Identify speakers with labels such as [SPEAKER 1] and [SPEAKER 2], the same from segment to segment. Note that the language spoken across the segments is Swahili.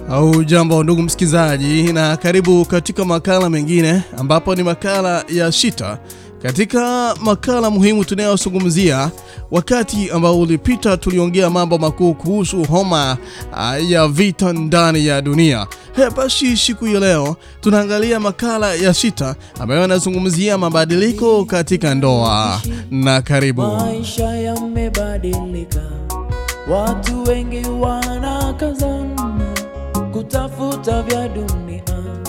[SPEAKER 1] Au jambo ndugu msikizaji, na karibu katika makala mengine ambapo ni makala ya sita. Katika makala muhimu tunayozungumzia, wakati ambao ulipita tuliongea mambo makuu kuhusu homa ya vita ndani ya dunia. Basi siku ya leo tunaangalia makala ya sita ambayo inazungumzia mabadiliko katika ndoa. Na karibu.
[SPEAKER 2] Maisha yamebadilika, watu wengi wanakazana kutafuta vya dunia.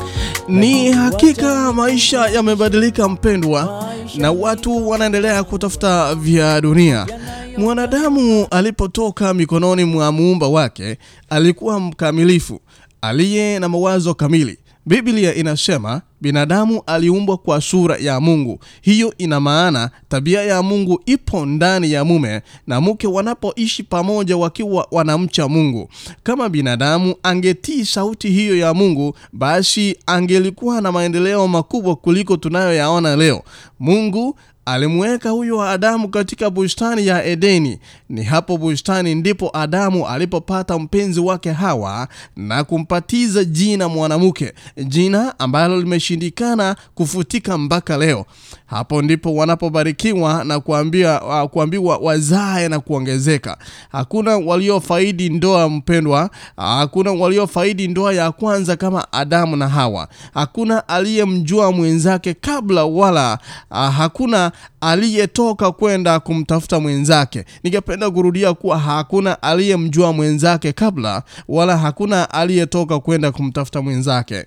[SPEAKER 1] Ni hakika maisha yamebadilika mpendwa, na watu wanaendelea kutafuta vya dunia. Mwanadamu alipotoka mikononi mwa Muumba wake alikuwa mkamilifu, aliye na mawazo kamili. Biblia inasema binadamu aliumbwa kwa sura ya Mungu. Hiyo ina maana tabia ya Mungu ipo ndani ya mume na mke wanapoishi pamoja wakiwa wanamcha Mungu. Kama binadamu angetii sauti hiyo ya Mungu, basi angelikuwa na maendeleo makubwa kuliko tunayoyaona leo. Mungu alimweka huyo Adamu katika bustani ya Edeni. Ni hapo bustani ndipo Adamu alipopata mpenzi wake Hawa na kumpatiza jina mwanamke, jina ambalo limeshindikana kufutika mpaka leo. Hapo ndipo wanapobarikiwa na kuambiwa wazae na kuongezeka. Hakuna waliofaidi ndoa mpendwa, hakuna waliofaidi ndoa ya kwanza kama Adamu na Hawa. Hakuna aliyemjua mwenzake kabla, wala hakuna aliyetoka kwenda kumtafuta mwenzake. Ningependa kurudia kuwa hakuna aliyemjua mwenzake kabla, wala hakuna aliyetoka kwenda kumtafuta mwenzake.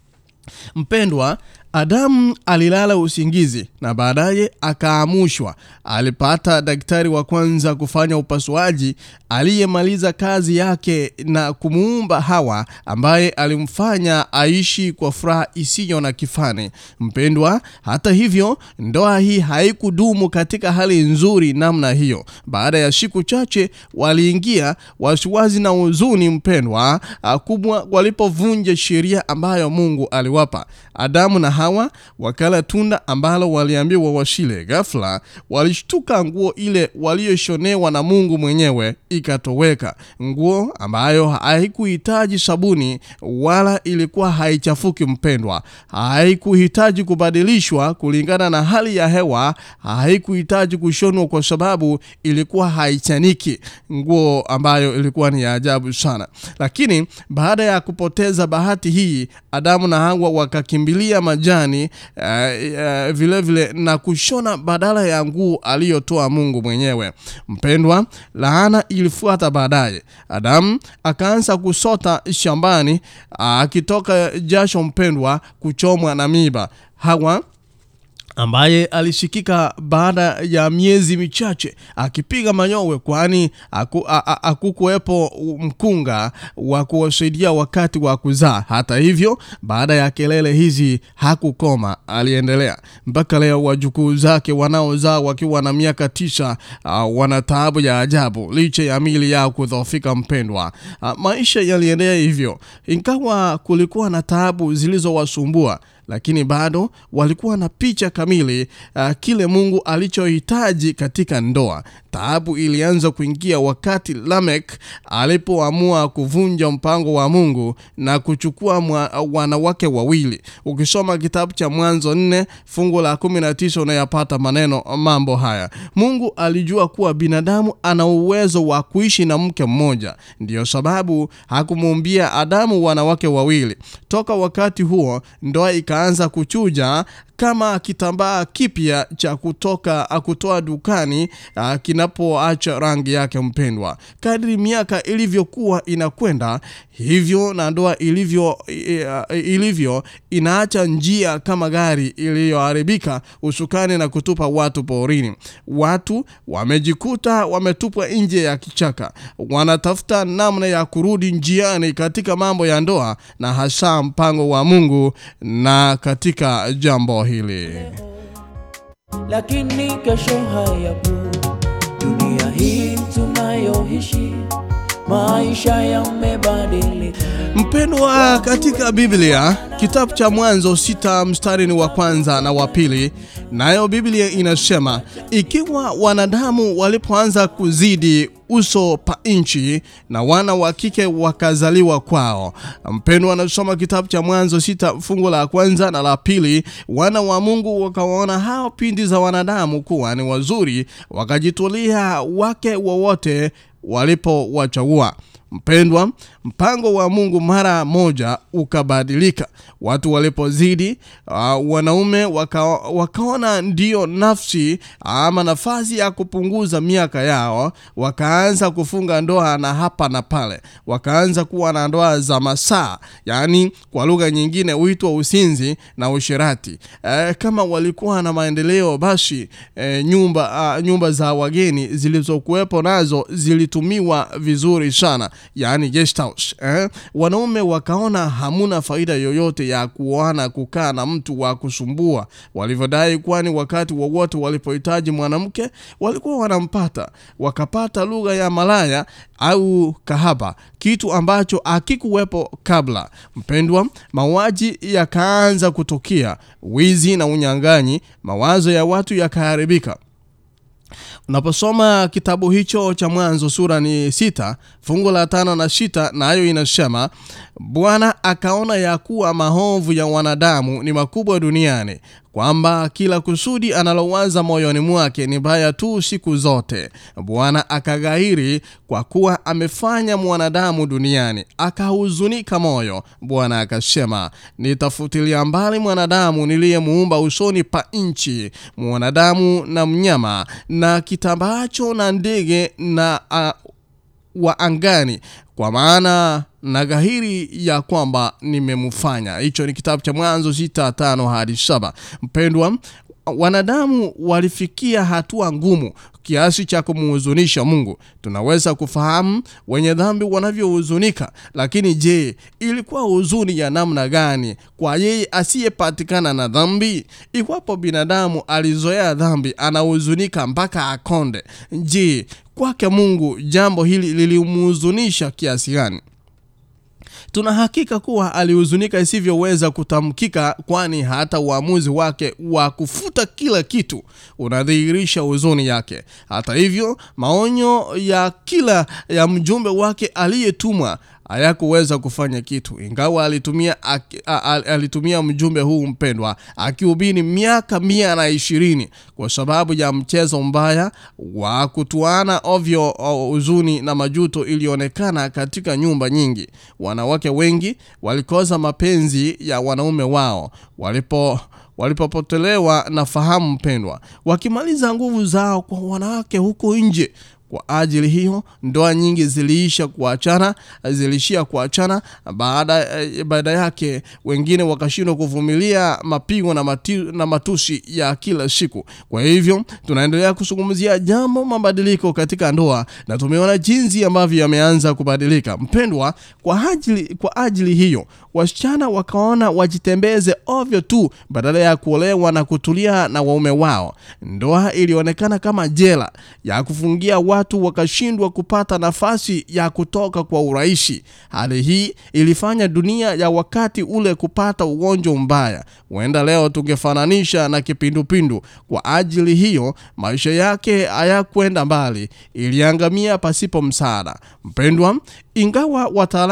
[SPEAKER 1] Mpendwa, Adamu alilala usingizi na baadaye akaamushwa. Alipata daktari wa kwanza kufanya upasuaji aliyemaliza kazi yake na kumuumba Hawa, ambaye alimfanya aishi kwa furaha isiyo na kifani. Mpendwa, hata hivyo ndoa hii haikudumu katika hali nzuri namna hiyo. Baada ya siku chache waliingia wasiwasi na huzuni mpendwa kubwa walipovunja sheria ambayo Mungu aliwapa. Adamu na Hawa wakala tunda ambalo waliambiwa wasile. Ghafla walishtuka, nguo ile waliyoshonewa na Mungu mwenyewe ikatoweka. Nguo ambayo haikuhitaji sabuni wala ilikuwa haichafuki mpendwa. Haikuhitaji kubadilishwa kulingana na hali ya hewa, haikuhitaji kushonwa kwa sababu ilikuwa haichaniki. Nguo ambayo ilikuwa ni ya ajabu sana. Lakini baada ya kupoteza bahati hii, Adamu na Hawa wakakimbilia majani vile vile na kushona badala ya nguo aliyotoa Mungu mwenyewe. Mpendwa, laana ilifuata baadaye. Adamu akaanza kusota shambani akitoka jasho mpendwa, kuchomwa na miba. Hawa ambaye alishikika baada ya miezi michache akipiga mayowe, kwani hakukuwepo mkunga wa kuwasaidia wakati wa kuzaa. Hata hivyo, baada ya kelele hizi hakukoma, aliendelea mpaka leo. Wajukuu zake wanaozaa wakiwa na miaka 9 wana taabu ya ajabu licha ya miili yao kudhoofika mpendwa. Maisha yaliendelea hivyo, ingawa kulikuwa na taabu zilizowasumbua, lakini bado walikuwa na picha kamili kile Mungu alichohitaji katika ndoa. Taabu ilianza kuingia wakati Lamek alipoamua kuvunja mpango wa Mungu na kuchukua wanawake wawili. Ukisoma kitabu cha Mwanzo 4 fungu la 19 unayapata mambo haya. Mungu alijua kuwa binadamu ana uwezo wa kuishi na mke mmoja. Ndiyo sababu hakumuumbia Adamu wanawake wawili. Toka wakati huo ndoa ikaanza kuchuja kama kitambaa kipya cha kutoa dukani kinapoacha rangi yake mpendwa. Kadri miaka ilivyokuwa inakwenda, hivyo na ndoa ilivyo inaacha njia kama gari iliyoharibika usukani na kutupa watu porini. Watu wamejikuta wametupwa nje ya kichaka, wanatafuta namna ya kurudi njiani katika mambo ya ndoa na hasa mpango wa Mungu na katika jambo hili.
[SPEAKER 2] Lakini kesho hayapo. Dunia hii tunayoishi, maisha yamebadilika.
[SPEAKER 1] Mpendwa, katika Biblia kitabu cha Mwanzo 6 mstari ni wa kwanza na wa pili, nayo Biblia inasema ikiwa wanadamu walipoanza kuzidi uso pa nchi na wana wa kike wakazaliwa kwao. Mpendwa, anasoma kitabu cha Mwanzo 6 fungu la kwanza na la pili, wana wa Mungu wakawaona hao pindi za wanadamu kuwa ni wazuri, wakajitolea wake wowote walipowachagua. Mpendwa, mpango wa Mungu mara moja ukabadilika. Watu walipozidi, wanaume wakaona ndio nafsi ama nafasi ya kupunguza miaka yao, wakaanza kufunga ndoa na hapa na pale. Wakaanza kuwa na ndoa za masaa, yani kwa lugha nyingine huitwa usinzi na usherati. Kama walikuwa na maendeleo, basi nyumba za wageni zilizokuwepo nazo zilitumiwa vizuri sana, yani guest house. Wanaume wakaona hamuna faida yoyote ya kuoana kukaa na mtu wa kusumbua walivyodai, kwani wakati wowote walipohitaji mwanamke walikuwa wanampata. Wakapata lugha ya malaya au kahaba, kitu ambacho hakikuwepo kabla. Mpendwa, mauaji yakaanza kutokea, wizi na unyang'anyi, mawazo ya watu yakaharibika. Unaposoma kitabu hicho cha Mwanzo sura ni 6 fungu la 5 na 6, nayo inasema Bwana akaona ya kuwa maovu ya wanadamu ni makubwa duniani, kwamba kila kusudi analowaza moyoni mwake ni baya tu siku zote. Bwana akaghairi kwa kuwa amefanya mwanadamu duniani, akahuzunika moyo. Bwana akasema, nitafutilia mbali mwanadamu niliyemuumba usoni pa nchi, mwanadamu na mnyama na kitambaacho na ndege na wa angani, kwa maana na ghahiri ya kwamba nimemfanya. Hicho ni kitabu cha Mwanzo 6:5 hadi 7. Mpendwa, wanadamu walifikia hatua ngumu kiasi cha kumhuzunisha Mungu. Tunaweza kufahamu wenye dhambi wanavyohuzunika, lakini je, ilikuwa huzuni ya namna gani kwa yeye asiyepatikana na dhambi? Iwapo binadamu alizoea dhambi anahuzunika mpaka akonde, je, kwake Mungu jambo hili lilimhuzunisha kiasi gani? Tuna hakika kuwa alihuzunika isivyoweza kutamkika, kwani hata uamuzi wake wa kufuta kila kitu unadhihirisha huzuni yake. Hata hivyo, maonyo ya mjumbe wake aliyetumwa hayakuweza kufanya kitu, ingawa alitumia mjumbe huu mpendwa akihubiri miaka 120 kwa sababu ya mchezo mbaya wa kutuana ovyo. Huzuni na majuto ilionekana katika nyumba nyingi. Wanawake wengi walikosa mapenzi ya wanaume wao walipopotelewa na fahamu mpendwa, wakimaliza nguvu zao kwa wanawake huko nje. Kwa ajili hiyo ndoa nyingi zilishia kuachana. Baada yake wengine wakashindwa kuvumilia mapigo na matusi ya kila siku. Kwa hivyo tunaendelea kuzungumzia jambo mabadiliko katika ndoa, na tumeona jinsi ambavyo yameanza kubadilika. Mpendwa, kwa ajili hiyo wasichana wakaona wajitembeze ovyo tu badala ya kuolewa na kutulia na waume wao. Ndoa ilionekana kama jela ya kufungia watu, wakashindwa kupata nafasi ya kutoka kwa urahisi. Hali hii ilifanya dunia ya wakati ule kupata ugonjwa mbaya. Huenda leo tungefananisha na kipindupindu. Kwa ajili hiyo maisha yake hayakwenda mbali, iliangamia pasipo msaada. Mpendwa, ingawa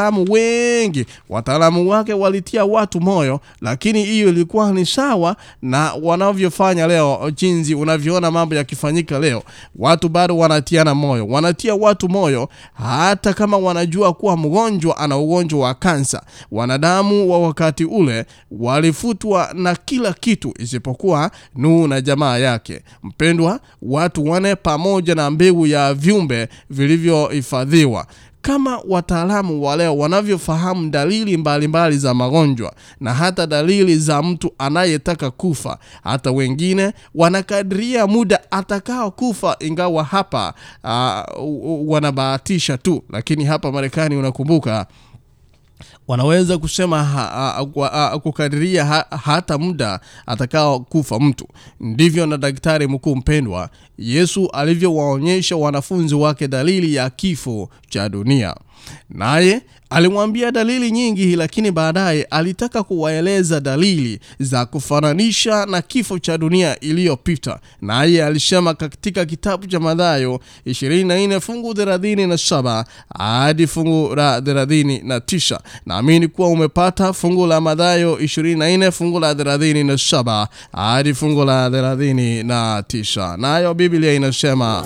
[SPEAKER 1] wataalamu wake walitia watu moyo, lakini hiyo ilikuwa ni sawa na wanavyofanya leo. Jinsi unavyoona mambo yakifanyika leo, watu bado wanatiana moyo, wanatia watu moyo hata kama wanajua kuwa mgonjwa ana ugonjwa wa kansa. Wanadamu wa wakati ule walifutwa na kila kitu isipokuwa Nuhu na jamaa yake. Mpendwa, watu wane pamoja na mbegu ya viumbe vilivyohifadhiwa. Kama wataalamu wa leo wanavyofahamu dalili mbalimbali za magonjwa na hata dalili za mtu anayetaka kufa, hata wengine wanakadiria muda atakao kufa, ingawa hapa wanabahatisha tu. Lakini hapa Marekani unakumbuka wanaweza kusema kukadiria hata muda atakao kufa mtu. Ndivyo na daktari mkuu mpendwa, Yesu alivyowaonyesha wanafunzi wake dalili ya kifo cha dunia. Naye alimwambia dalili nyingi, lakini baadaye alitaka kuwaeleza dalili za kufananisha na kifo cha dunia iliyopita. Naye alisema katika kitabu cha Mathayo 24 fungu 37 hadi fungu la 39. Naamini kuwa umepata fungu la Mathayo 24 fungu la 37 hadi fungu la 39. Nayo Biblia inasema,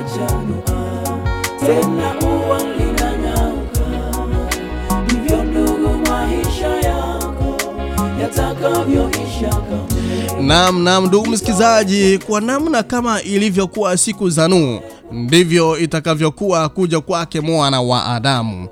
[SPEAKER 1] Naam ndugu msikizaji, kwa namna kama ilivyokuwa siku za Nuhu, ndivyo itakavyokuwa kuja kwake mwana wa Adamu.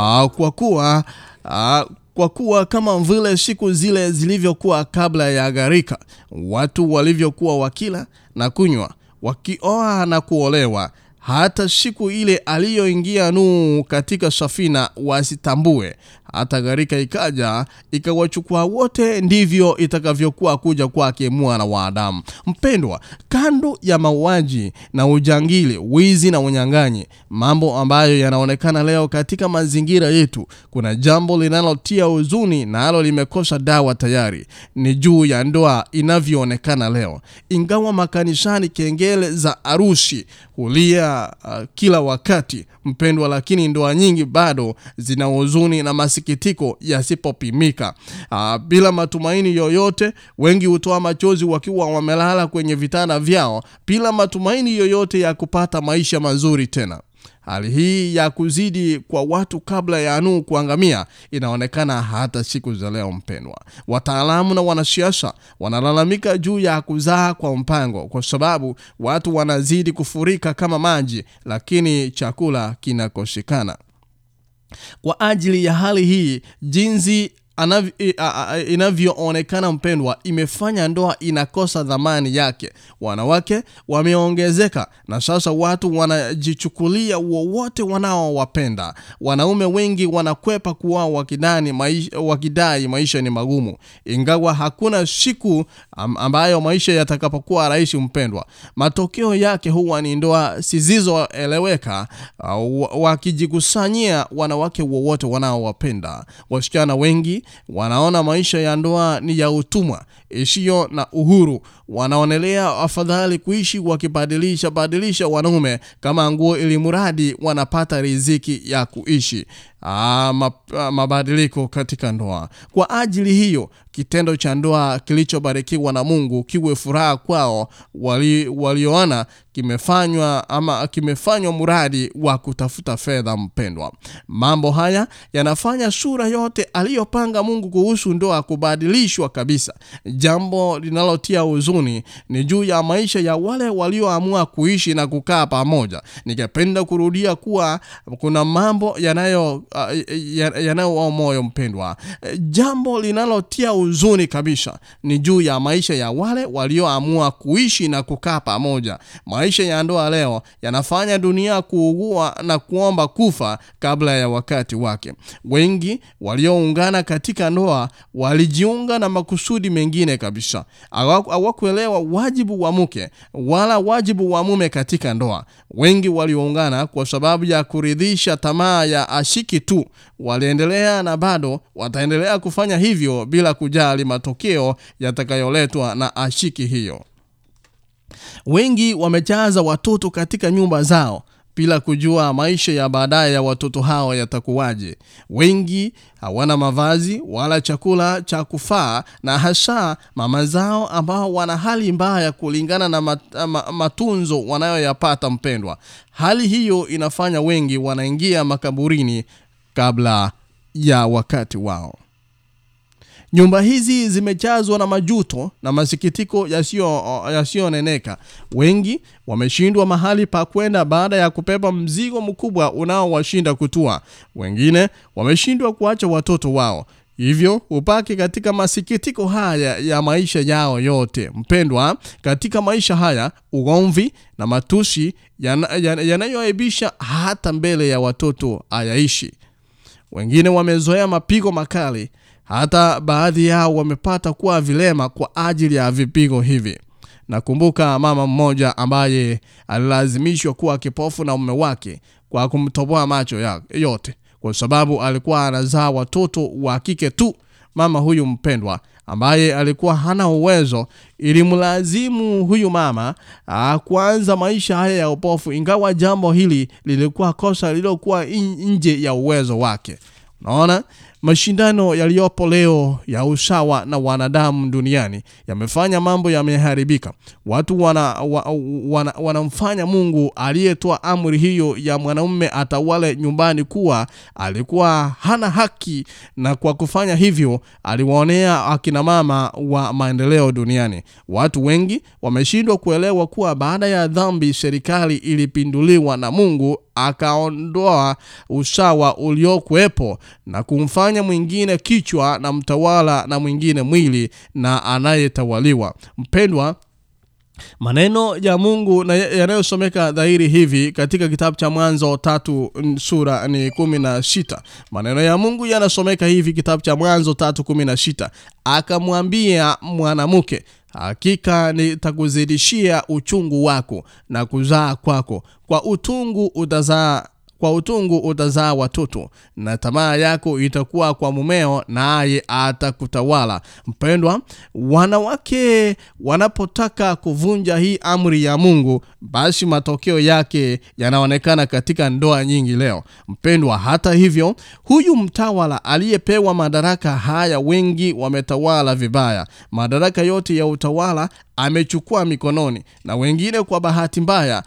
[SPEAKER 1] Kwa kuwa kama vile siku zile zilivyokuwa kabla ya gharika, watu walivyokuwa wakila na kunywa, wakioa na kuolewa, hata siku ile aliyoingia Nuhu katika safina wasitambue, hata gharika ikaja ikawachukua wote, ndivyo itakavyokuwa kuja kwake mwana wa Adamu. Mpendwa, kando ya mauaji na ujangili, wizi na unyang'anyi, mambo ambayo yanaonekana leo katika mazingira yetu, kuna jambo linalotia huzuni nalo limekosa dawa tayari. Ni juu ya ndoa inavyoonekana leo. Ingawa makanisani kengele za harusi hulia kila wakati mpendwa, lakini ndoa nyingi bado zina huzuni na masikitiko yasipopimika. Bila matumaini yoyote, wengi hutoa machozi wakiwa wamelala kwenye vitanda vyao bila matumaini yoyote ya kupata maisha mazuri tena. Hali hii ya kuzidi kwa watu kabla ya Nuhu kuangamia inaonekana hata siku za leo mpendwa. Wataalamu na wanasiasa wanalalamika juu ya kuzaa kwa mpango, kwa sababu watu wanazidi kufurika kama maji, lakini chakula kinakosekana. Kwa ajili ya hali hii, jinsi inavyoonekana mpendwa, imefanya ndoa inakosa dhamani yake. Wanawake wameongezeka na sasa watu wanajichukulia wowote wanaowapenda. Wanaume wengi wanakwepa kuoa wakidai maisha ni magumu. Ingawa hakuna siku ambayo maisha yatakapokuwa rahisi mpendwa, matokeo yake huwa ni ndoa zisizoeleweka, wakijikusanyia wanawake wowote wanaowapenda. Wasichana wengi wanaona maisha ya ndoa ni ya utumwa, isiyo na uhuru. Wanaonelea afadhali kuishi wakibadilisha wanaume kama nguo, ili mradi wanapata riziki ya kuishi. Mabadiliko katika ndoa. Kwa ajili hiyo, kitendo cha ndoa kilichobarikiwa na Mungu kiwe furaha kwao walioana kimefanywa mradi wa kutafuta fedha mpendwa. Mambo haya yanafanya sura yote aliyopanga Mungu kuhusu ndoa kubadilishwa kabisa. Jambo linalotia huzuni ni juu ya maisha ya wale walioamua kuishi na kukaa pamoja. Ningependa kurudia kuwa kuna mambo yanayo moyo mpendwa. Jambo linalotia huzuni kabisa ni juu ya maisha ya wale walioamua kuishi na kukaa pamoja. Maisha ya ndoa leo yanafanya dunia kuugua na kuomba kufa kabla ya wakati wake. Wengi walioungana katika ndoa walijiunga na makusudi mengine kabisa. Hawakuelewa wajibu wa mke wala wajibu wa mume katika ndoa. Wengi walioungana kwa sababu ya kuridhisha tamaa ya ashiki tu. Waliendelea na bado wataendelea kufanya hivyo bila kujali matokeo yatakayoletwa na ashiki hiyo. Wengi wamejaza watoto katika nyumba zao bila kujua maisha ya baadaye ya watoto hao yatakuwaje. Wengi hawana mavazi wala chakula cha kufaa, na hasa mama zao ambao wana hali mbaya kulingana na matunzo wanayoyapata mpendwa. Hali hiyo inafanya wengi wanaingia makaburini kabla ya wakati wao. Nyumba hizi zimejazwa na majuto na masikitiko yasiyoneneka. Wengi wameshindwa mahali pa kwenda baada ya kubeba mzigo mkubwa unaowashinda kutua. Wengine wameshindwa kuacha watoto wao, hivyo upaki katika masikitiko haya ya maisha yao yote. Mpendwa, katika maisha haya ugomvi na matusi yanayoaibisha hata mbele ya watoto hayaishi. Wengine wamezoea mapigo makali, hata baadhi yao wamepata kuwa vilema kwa ajili ya vipigo hivi. Nakumbuka mama mmoja ambaye alilazimishwa kuwa kipofu na mume wake kwa kumtoboa macho yote, kwa sababu alikuwa anazaa watoto wa kike tu. Mama huyu mpendwa ambaye alikuwa hana uwezo, ilimlazimu huyu mama kuanza maisha haya ya upofu, ingawa jambo hili lilikuwa kosa lililokuwa nje ya uwezo wake. Unaona, mashindano yaliyopo leo ya usawa na wanadamu duniani yamefanya mambo yameharibika. Watu wanamfanya Mungu aliyetoa amri hiyo ya mwanamume atawale nyumbani kuwa alikuwa hana haki, na kwa kufanya hivyo aliwaonea akina mama wa maendeleo duniani. Watu wengi wameshindwa kuelewa kuwa baada ya dhambi serikali ilipinduliwa na Mungu akaondoa usawa uliokuwepo na kumfanya mwingine kichwa na mtawala na mwingine mwili na anayetawaliwa. Mpendwa, maneno ya Mungu yanayosomeka dhahiri hivi katika kitabu cha Mwanzo 3 sura ni 16. Maneno ya Mungu yanasomeka hivi kitabu cha Mwanzo 3:16. Akamwambia mwanamke, hakika nitakuzidishia uchungu wako na kuzaa kwako, kwa utungu utazaa watoto, na tamaa yako itakuwa kwa mumeo, naye atakutawala. Mpendwa, wanawake wanapotaka kuvunja hii amri ya Mungu, basi matokeo yake yanaonekana katika ndoa nyingi leo. Mpendwa, hata hivyo, huyu mtawala aliyepewa madaraka haya, wengi wametawala vibaya. Madaraka yote ya utawala amechukua mikononi, na wengine kwa bahati mbaya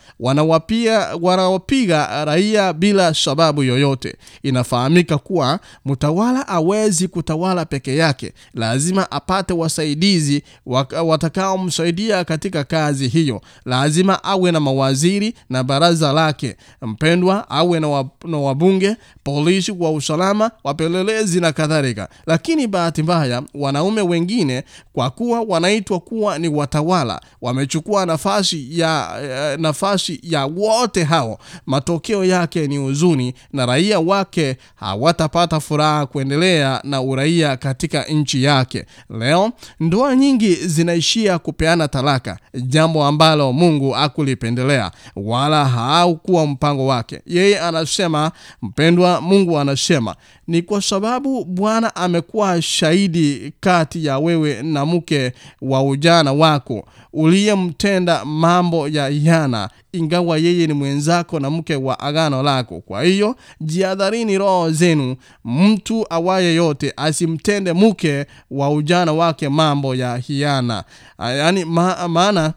[SPEAKER 1] wanawapiga raia bila sababu yoyote. Inafahamika kuwa mtawala hawezi kutawala peke yake, lazima apate wasaidizi watakaomsaidia katika kazi hiyo. Lazima awe na mawaziri na baraza lake. Mpendwa, awe na wabunge, polisi wa usalama, wapelelezi na kadhalika. Lakini bahati mbaya, wanaume wengine kwa kuwa wanaitwa kuwa ni watawala, wamechukua nafasi ya wote hao. Matokeo yake ni huzuni, na raia wake hawatapata furaha kuendelea na uraia katika nchi yake. Leo ndoa nyingi zinaishia kupeana talaka, jambo ambalo Mungu hakulipendelea wala haukuwa mpango wake. Yeye anasema, mpendwa, Mungu anasema, ni kwa sababu Bwana amekuwa shahidi kati ya wewe na mke wa ujana wako uliyemtenda mambo ya hiana, ingawa yeye ni mwenzako na mke wa agano lako. Kwa hiyo jihadharini roho zenu. Mtu awaye yote asimtende mke wa ujana wake mambo ya hiana. Yaani maana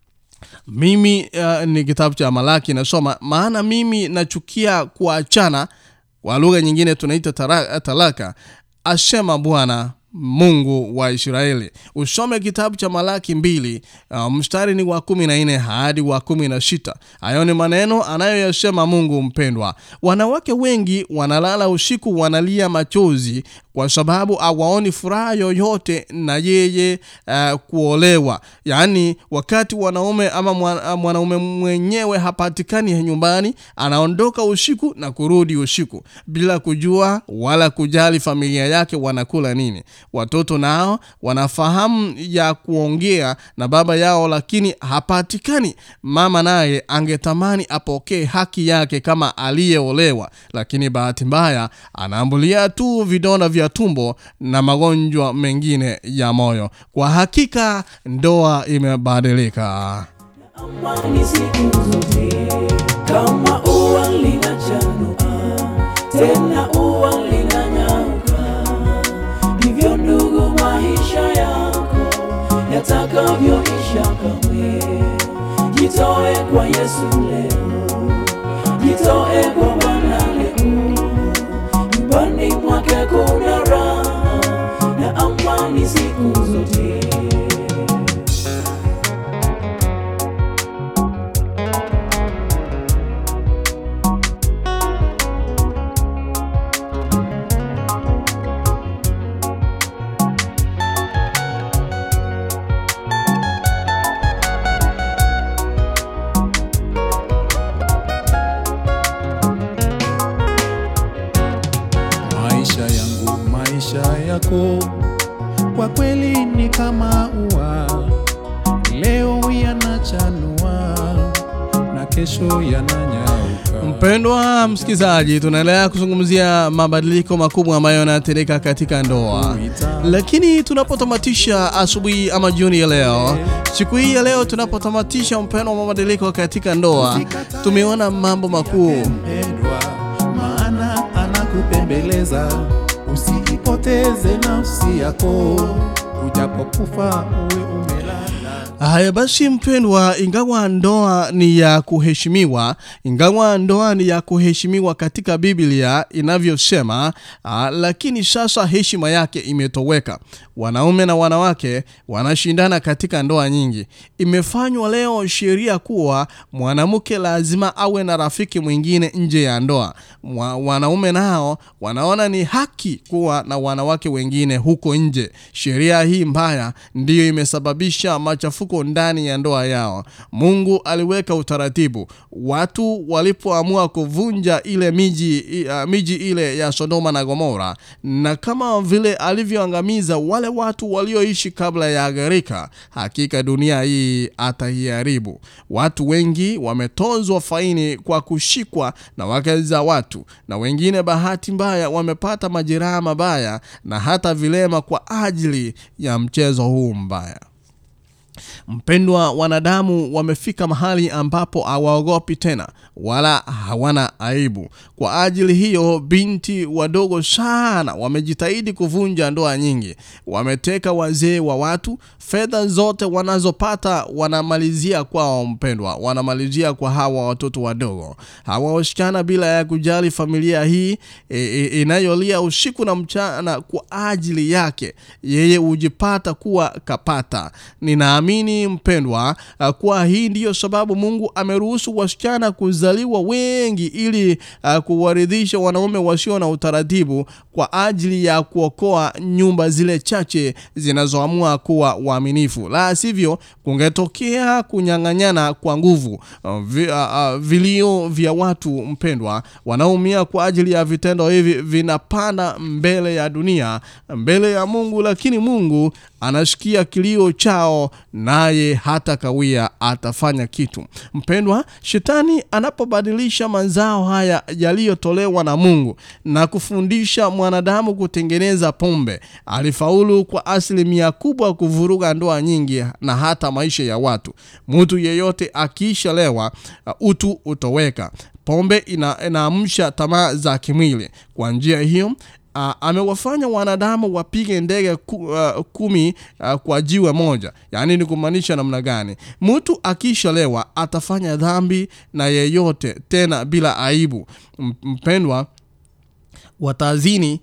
[SPEAKER 1] mimi ni kitabu cha Malaki nasoma, maana mimi nachukia kuachana, kwa lugha nyingine tunaita talaka, asema Bwana Mungu wa Israeli. Usome kitabu cha Malaki 2 mstari ni wa 14 hadi wa 16. Hayo ni maneno anayoyasema Mungu. Mpendwa, wanawake wengi wanalala usiku wanalia machozi kwa sababu hawaoni furaha yoyote na yeye kuolewa. Yaani wakati wanaume ama mwanaume mwenyewe hapatikani nyumbani, anaondoka usiku na kurudi usiku bila kujua wala kujali familia yake wanakula nini. Watoto nao wanafahamu ya kuongea na baba yao, lakini hapatikani. Mama naye angetamani apokee haki yake kama aliyeolewa, lakini bahati mbaya anaambulia tu vidonda vya tumbo na magonjwa mengine ya moyo. Kwa hakika ndoa imebadilika.
[SPEAKER 2] Amani siku zote, kama ua linachanua, tena ua linanyauka, ndivyo ndugu maisha yako yatakavyoisha kamwe. Jitoe kwa Yesu leo, jitoe kwa Bwana leo. Nyumbani mwake kuna raha na amani siku zote.
[SPEAKER 3] maisha yako. Kwa kweli ni kama ua, leo yanachanua na kesho yananyauka.
[SPEAKER 1] Mpendwa msikizaji, tunaendelea kuzungumzia mabadiliko makubwa ambayo yanatendeka katika ndoa. Lakini tunapotamatisha asubuhi ama jioni ya leo, siku hii ya leo tunapotamatisha mpendwa mabadiliko katika ndoa, tumeona mambo makuu.
[SPEAKER 3] Maana anakupembeleza, usipoteze nafsi yako, ujapokufa uwe umelala.
[SPEAKER 1] Haya basi mpendwa, ingawa ndoa ni ya kuheshimiwa katika Biblia inavyosema, lakini sasa heshima yake imetoweka. Wanaume na wanawake wanashindana katika ndoa nyingi. Imefanywa leo sheria kuwa mwanamke lazima awe na rafiki mwingine nje ya ndoa. Wanaume nao wanaona ni haki kuwa na wanawake wengine huko nje. Sheria hii mbaya ndiyo imesababisha machafuko ndani ya ndoa yao. Mungu aliweka utaratibu. Watu walipoamua kuvunja ile miji ile ya Sodoma na Gomora, na kama vile alivyoangamiza wale watu walioishi kabla ya gharika, hakika dunia hii ataiharibu. Watu wengi wametozwa faini kwa kushikwa na wake za watu, na wengine bahati mbaya wamepata majeraha mabaya na hata vilema kwa ajili ya mchezo huu mbaya. Mpendwa, wanadamu wamefika mahali ambapo hawaogopi tena wala hawana aibu. Kwa ajili hiyo binti wadogo sana wamejitahidi kuvunja ndoa nyingi. Wameteka wazee wa watu, fedha zote wanazopata wanamalizia kwao mpendwa, wanamalizia kwa hawa watoto wadogo. Hawaoshikana bila ya kujali familia hii inayolia usiku na mchana kwa ajili yake. Yeye hujipata kuwa kapata. Ninaamini mpendwa, kwa hii ndiyo sababu Mungu ameruhusu wasichana kuzaliwa wengi ili kuwaridhisha wanaume wasio na utaratibu, kwa ajili ya kuokoa nyumba zile chache zinazoamua kuwa waaminifu. La sivyo kungetokea kunyang'anyana kwa nguvu. Vilio vya watu mpendwa wanaumia kwa ajili ya vitendo hivi vinapanda mbele ya dunia, mbele ya Mungu, lakini Mungu anasikia kilio chao, naye hata kawia atafanya kitu. Mpendwa, shetani anapobadilisha mazao haya yaliyotolewa na Mungu na kufundisha mwanadamu kutengeneza pombe, alifaulu kwa 1% kubwa kuvuruga ndoa nyingi na hata maisha ya watu. Mtu yeyote akiishalewa, utu utoweka. Pombe inaamsha tamaa za kimwili. Kwa njia hiyo amewafanya wanadamu wapige ndege 10 kwa jiwe moja. Yani ni kumaanisha namna gani? Mtu akishalewa atafanya dhambi na yeyote tena bila aibu. Mpendwa, watazini,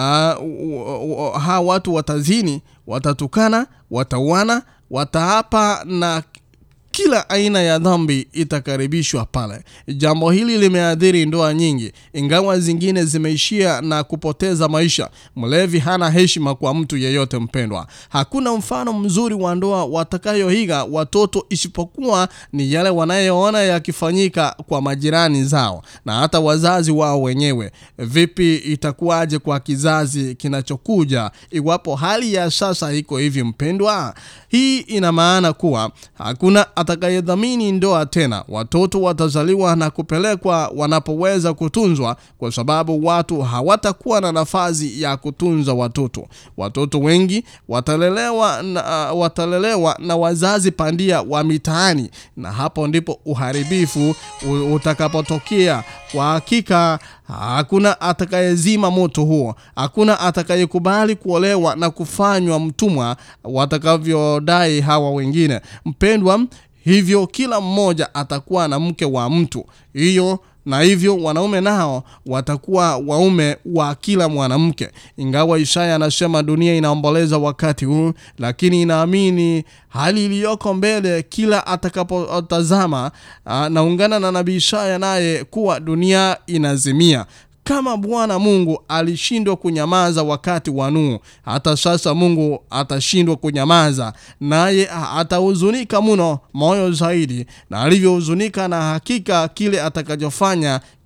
[SPEAKER 1] watu watazini, watatukana, watauana, wataapa na kila aina ya dhambi itakaribishwa pale. Jambo hili limeathiri ndoa nyingi, ingawa zingine zimeishia na kupoteza maisha. Mlevi hana heshima kwa mtu yeyote mpendwa. Hakuna mfano mzuri wa ndoa watakayoiga watoto isipokuwa ni yale wanayoona yakifanyika kwa majirani zao na hata wazazi wao wenyewe. Vipi itakuwaje kwa kizazi kinachokuja iwapo hali ya sasa iko hivi mpendwa? Hii ina maana kuwa hakuna atakayedhamini ndoa tena. Watoto watazaliwa na kupelekwa wanapoweza kutunzwa, kwa sababu watu hawatakuwa na nafasi ya kutunza watoto. Watoto wengi watalelewa na wazazi pandia wa mitaani, na hapo ndipo uharibifu utakapotokea. Kwa hakika hakuna atakayezima moto huo. Hakuna atakayekubali kuolewa na kufanywa mtumwa watakavyodai hawa wengine. Mpendwa, hivyo kila mmoja atakuwa na mke wa mtu. Na hivyo wanaume nao watakuwa waume wa kila mwanamke. Ingawa Isaya anasema dunia inaomboleza wakati huu, lakini inaamini hali iliyoko mbele kila atakapotazama. Naungana na nabii Isaya naye kuwa dunia inazimia. Kama Bwana Mungu alishindwa kunyamaza wakati wa Nuhu, hata sasa Mungu atashindwa kunyamaza, naye atahuzunika mno moyo zaidi na alivyohuzunika, na hakika kile atakachofanya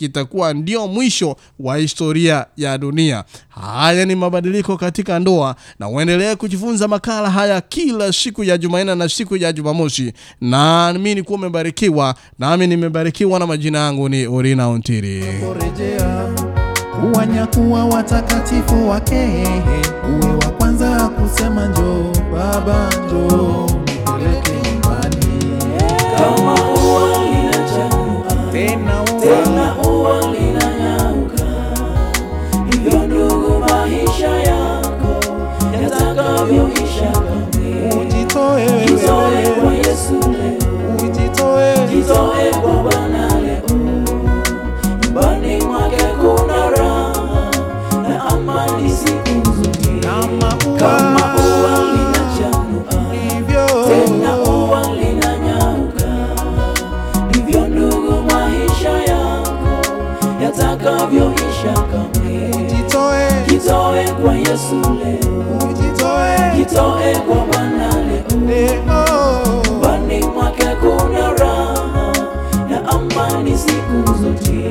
[SPEAKER 1] kitakuwa ndio mwisho wa historia ya dunia. Haya ni mabadiliko katika ndoa, na uendelee kujifunza makala haya kila siku ya Jumanne na siku ya Jumamosi. Na mimi nikuwa nimebarikiwa, nami nimebarikiwa, na majina yangu ni Orina Ontiri.
[SPEAKER 3] Kurejea kuwanyakuwa watakatifu wake, uwe wa kwanza kusema njoo Baba, njoo nipeleke nyumbani.
[SPEAKER 2] Kama ua linachanua, tena ua linanyauka, hivyo ndugu maisha yako yatakavyoisha kamwe. Jitoe kwa Yesu leo, jitoe kwa Bwana leo. Nyumbani mwake kuna raha na amani siku zote. Kama ua linachanua, tena ua linanyauka, hivyo ndugu maisha yako yatakavyoisha kamwe. Jitoe kwa Yesu leo, jitoe kwa Bwana leo. Nyumbani mwake kuna raha na amani siku zote.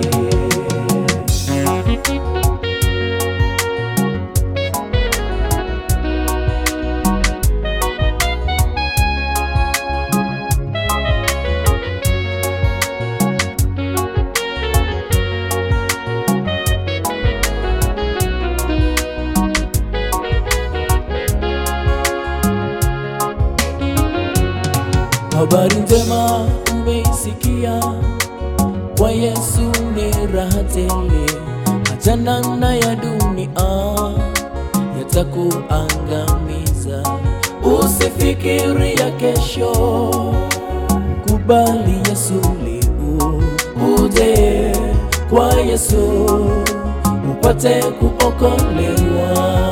[SPEAKER 2] Habari njema umeisikia, kwa Yesu ni raha tele. Achana na ya dunia yatakuangamiza, usifikiri ya kesho. Kubali Yesu leo, uje kwa Yesu upate kuokolewa.